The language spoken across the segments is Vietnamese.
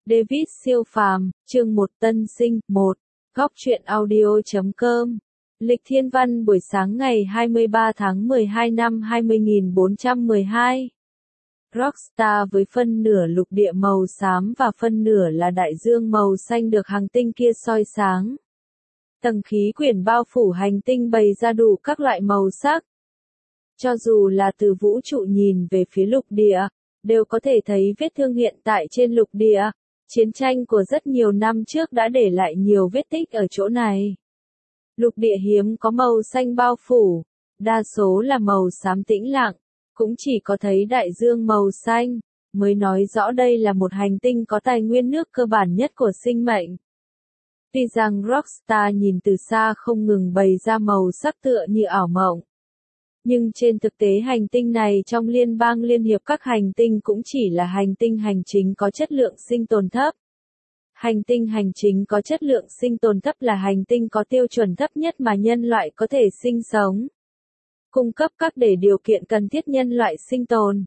David siêu phàm, chương 1 tân sinh, 1, góc truyện audio.com. Lịch thiên văn buổi sáng ngày 23 tháng 12 năm 20412. Rockstar với phân nửa lục địa màu xám và phân nửa là đại dương màu xanh được hành tinh kia soi sáng. Tầng khí quyển bao phủ hành tinh bày ra đủ các loại màu sắc. Cho dù là từ vũ trụ nhìn về phía lục địa, đều có thể thấy vết thương hiện tại trên lục địa. Chiến tranh của rất nhiều năm trước đã để lại nhiều vết tích ở chỗ này. Lục địa hiếm có màu xanh bao phủ, đa số là màu xám tĩnh lặng, cũng chỉ có thấy đại dương màu xanh, mới nói rõ đây là một hành tinh có tài nguyên nước cơ bản nhất của sinh mệnh. Tuy rằng Rockstar nhìn từ xa không ngừng bày ra màu sắc tựa như ảo mộng. Nhưng trên thực tế hành tinh này trong Liên bang Liên hiệp các hành tinh cũng chỉ là hành tinh hành chính có chất lượng sinh tồn thấp. Hành tinh hành chính có chất lượng sinh tồn thấp là hành tinh có tiêu chuẩn thấp nhất mà nhân loại có thể sinh sống. Cung cấp các điều kiện cần thiết nhân loại sinh tồn.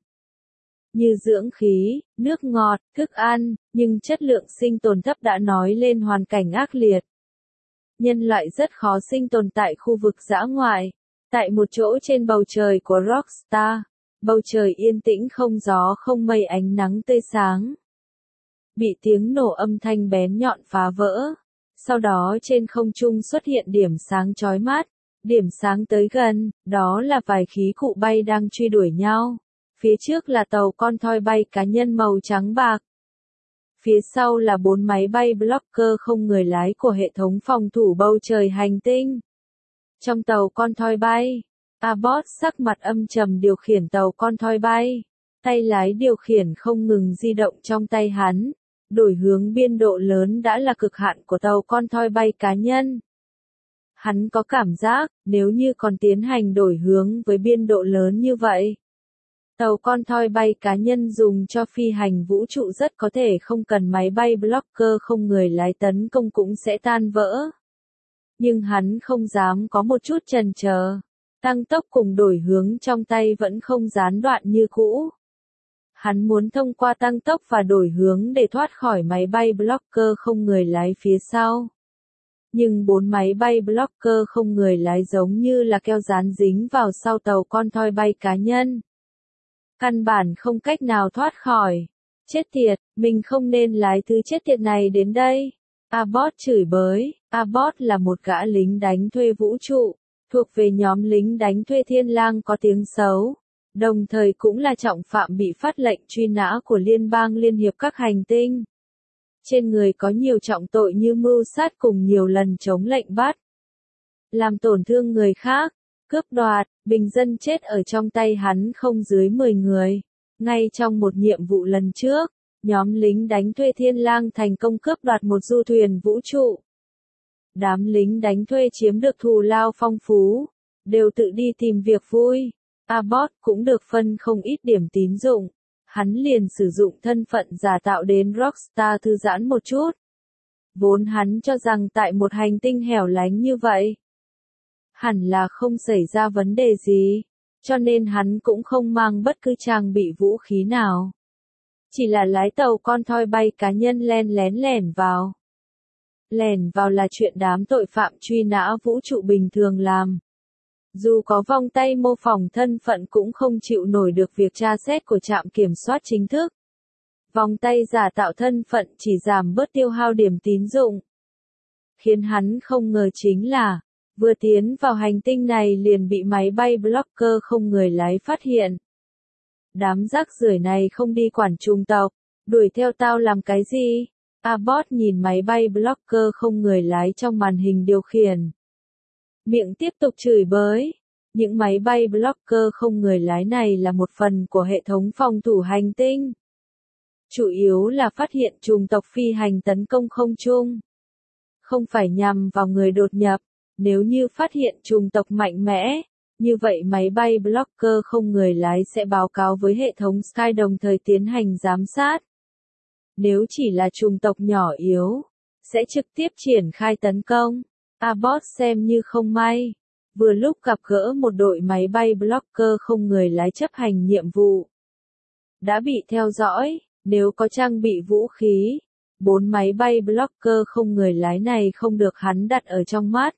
Như dưỡng khí, nước ngọt, thức ăn, nhưng chất lượng sinh tồn thấp đã nói lên hoàn cảnh ác liệt. Nhân loại rất khó sinh tồn tại khu vực dã ngoại. Tại một chỗ trên bầu trời của Rockstar, bầu trời yên tĩnh không gió không mây ánh nắng tươi sáng. Bị tiếng nổ âm thanh bén nhọn phá vỡ. Sau đó trên không trung xuất hiện điểm sáng chói mắt. Điểm sáng tới gần, đó là vài khí cụ bay đang truy đuổi nhau. Phía trước là tàu con thoi bay cá nhân màu trắng bạc. Phía sau là 4 máy bay blocker không người lái của hệ thống phòng thủ bầu trời hành tinh. Trong tàu con thoi bay, Abbott sắc mặt âm trầm điều khiển tàu con thoi bay. Tay lái điều khiển không ngừng di động trong tay hắn. Đổi hướng biên độ lớn đã là cực hạn của tàu con thoi bay cá nhân. Hắn có cảm giác, nếu như còn tiến hành đổi hướng với biên độ lớn như vậy, tàu con thoi bay cá nhân dùng cho phi hành vũ trụ rất có thể không cần máy bay blocker không người lái tấn công cũng sẽ tan vỡ. Nhưng hắn không dám có một chút chần chờ. Tăng tốc cùng đổi hướng trong tay vẫn không gián đoạn như cũ. Hắn muốn thông qua tăng tốc và đổi hướng để thoát khỏi máy bay blocker không người lái phía sau. Nhưng 4 máy bay blocker không người lái giống như là keo dán dính vào sau tàu con thoi bay cá nhân. Căn bản không cách nào thoát khỏi. Chết tiệt, mình không nên lái thứ chết tiệt này đến đây. Abbott chửi bới. Abbott là một gã lính đánh thuê vũ trụ, thuộc về nhóm lính đánh thuê thiên lang có tiếng xấu, đồng thời cũng là trọng phạm bị phát lệnh truy nã của Liên bang Liên hiệp các hành tinh. Trên người có nhiều trọng tội như mưu sát cùng nhiều lần chống lệnh bắt, làm tổn thương người khác, cướp đoạt, bình dân chết ở trong tay hắn không dưới 10 người. Ngay trong một nhiệm vụ lần trước, nhóm lính đánh thuê thiên lang thành công cướp đoạt một du thuyền vũ trụ. Đám lính đánh thuê chiếm được thù lao phong phú, đều tự đi tìm việc vui. Abbott cũng được phân không ít điểm tín dụng. Hắn liền sử dụng thân phận giả tạo đến Rockstar thư giãn một chút. Vốn hắn cho rằng tại một hành tinh hẻo lánh như vậy, hẳn là không xảy ra vấn đề gì, cho nên hắn cũng không mang bất cứ trang bị vũ khí nào. Chỉ là lái tàu con thoi bay cá nhân len lén lẻn vào. Lẻn vào là chuyện đám tội phạm truy nã vũ trụ bình thường làm. Dù có vòng tay mô phỏng thân phận cũng không chịu nổi được việc tra xét của trạm kiểm soát chính thức. Vòng tay giả tạo thân phận chỉ giảm bớt tiêu hao điểm tín dụng. Khiến hắn không ngờ chính là, vừa tiến vào hành tinh này liền bị máy bay blocker không người lái phát hiện. Đám rác rưởi này không đi quản chủng tộc, đuổi theo tao làm cái gì? Abbott nhìn máy bay blocker không người lái trong màn hình điều khiển. Miệng tiếp tục chửi bới. Những máy bay blocker không người lái này là một phần của hệ thống phòng thủ hành tinh. Chủ yếu là phát hiện chủng tộc phi hành tấn công không trung. Không phải nhằm vào người đột nhập. Nếu như phát hiện chủng tộc mạnh mẽ, như vậy máy bay blocker không người lái sẽ báo cáo với hệ thống Sky đồng thời tiến hành giám sát. Nếu chỉ là chủng tộc nhỏ yếu, sẽ trực tiếp triển khai tấn công. Abbott xem như không may. Vừa lúc gặp gỡ một đội máy bay blocker không người lái chấp hành nhiệm vụ. Đã bị theo dõi, nếu có trang bị vũ khí, 4 máy bay blocker không người lái này không được hắn đặt ở trong mắt.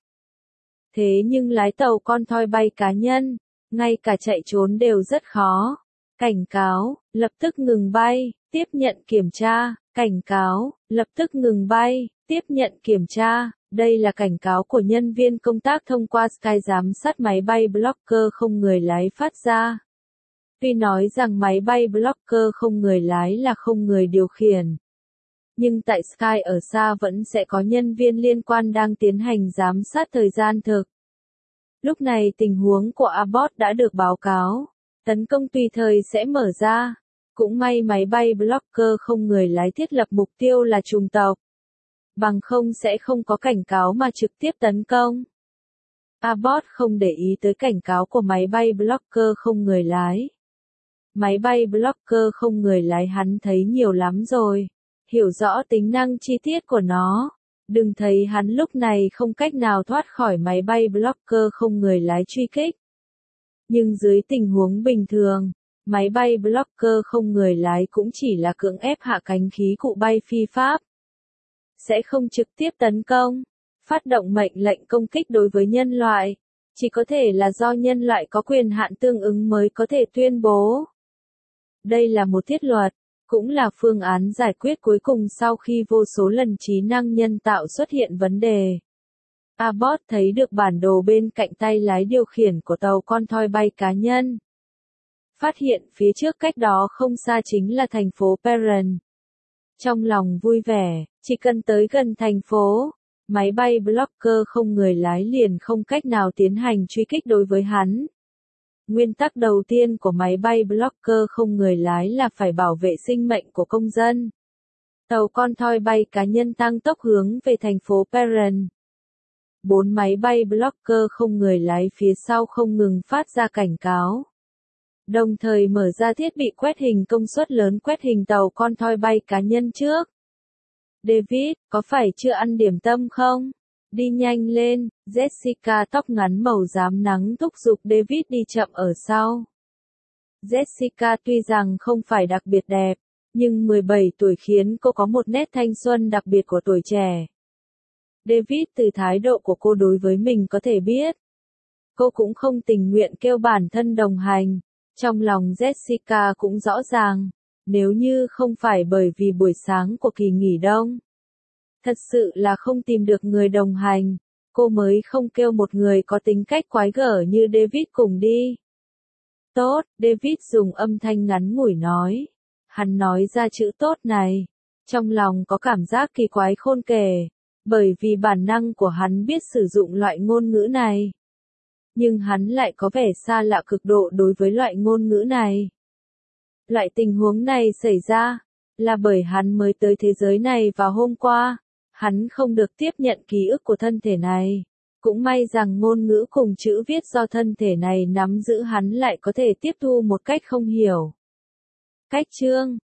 Thế nhưng lái tàu con thoi bay cá nhân, ngay cả chạy trốn đều rất khó. Cảnh cáo, lập tức ngừng bay, tiếp nhận kiểm tra, cảnh cáo, lập tức ngừng bay, tiếp nhận kiểm tra. Đây là cảnh cáo của nhân viên công tác thông qua Sky giám sát máy bay blocker không người lái phát ra. Tuy nói rằng máy bay blocker không người lái là không người điều khiển, nhưng tại Sky ở xa vẫn sẽ có nhân viên liên quan đang tiến hành giám sát thời gian thực. Lúc này tình huống của Abbott đã được báo cáo, tấn công tùy thời sẽ mở ra. Cũng may máy bay blocker không người lái thiết lập mục tiêu là chủng tộc. Bằng không sẽ không có cảnh cáo mà trực tiếp tấn công. Abbott không để ý tới cảnh cáo của máy bay blocker không người lái. Máy bay blocker không người lái hắn thấy nhiều lắm rồi, hiểu rõ tính năng chi tiết của nó. Đừng thấy hắn lúc này không cách nào thoát khỏi máy bay blocker không người lái truy kích. Nhưng dưới tình huống bình thường, máy bay blocker không người lái cũng chỉ là cưỡng ép hạ cánh khí cụ bay phi pháp. Sẽ không trực tiếp tấn công, phát động mệnh lệnh công kích đối với nhân loại. Chỉ có thể là do nhân loại có quyền hạn tương ứng mới có thể tuyên bố. Đây là một thiết luật, cũng là phương án giải quyết cuối cùng sau khi vô số lần trí năng nhân tạo xuất hiện vấn đề. Abbott thấy được bản đồ bên cạnh tay lái điều khiển của tàu con thoi bay cá nhân. Phát hiện phía trước cách đó không xa chính là thành phố Perrin. Trong lòng vui vẻ, chỉ cần tới gần thành phố, máy bay blocker không người lái liền không cách nào tiến hành truy kích đối với hắn. Nguyên tắc đầu tiên của máy bay blocker không người lái là phải bảo vệ sinh mệnh của công dân. Tàu con thoi bay cá nhân tăng tốc hướng về thành phố Perrin. 4 máy bay blocker không người lái phía sau không ngừng phát ra cảnh cáo. Đồng thời mở ra thiết bị quét hình công suất lớn quét hình tàu con thoi bay cá nhân trước. David, có phải chưa ăn điểm tâm không? Đi nhanh lên, Jessica tóc ngắn màu rám nắng thúc giục David đi chậm ở sau. Jessica tuy rằng không phải đặc biệt đẹp, nhưng 17 tuổi khiến cô có một nét thanh xuân đặc biệt của tuổi trẻ. David từ thái độ của cô đối với mình có thể biết. Cô cũng không tình nguyện kêu bản thân đồng hành. Trong lòng Jessica cũng rõ ràng, nếu như không phải bởi vì buổi sáng của kỳ nghỉ đông. Thật sự là không tìm được người đồng hành, cô mới không kêu một người có tính cách quái gở như David cùng đi. Tốt, David dùng âm thanh ngắn ngủi nói. Hắn nói ra chữ tốt này. Trong lòng có cảm giác kỳ quái khôn kể, bởi vì bản năng của hắn biết sử dụng loại ngôn ngữ này. Nhưng hắn lại có vẻ xa lạ cực độ đối với loại ngôn ngữ này. Loại tình huống này xảy ra, là bởi hắn mới tới thế giới này vào hôm qua. Hắn không được tiếp nhận ký ức của thân thể này. Cũng may rằng ngôn ngữ cùng chữ viết do thân thể này nắm giữ hắn lại có thể tiếp thu một cách không hiểu. Cách chương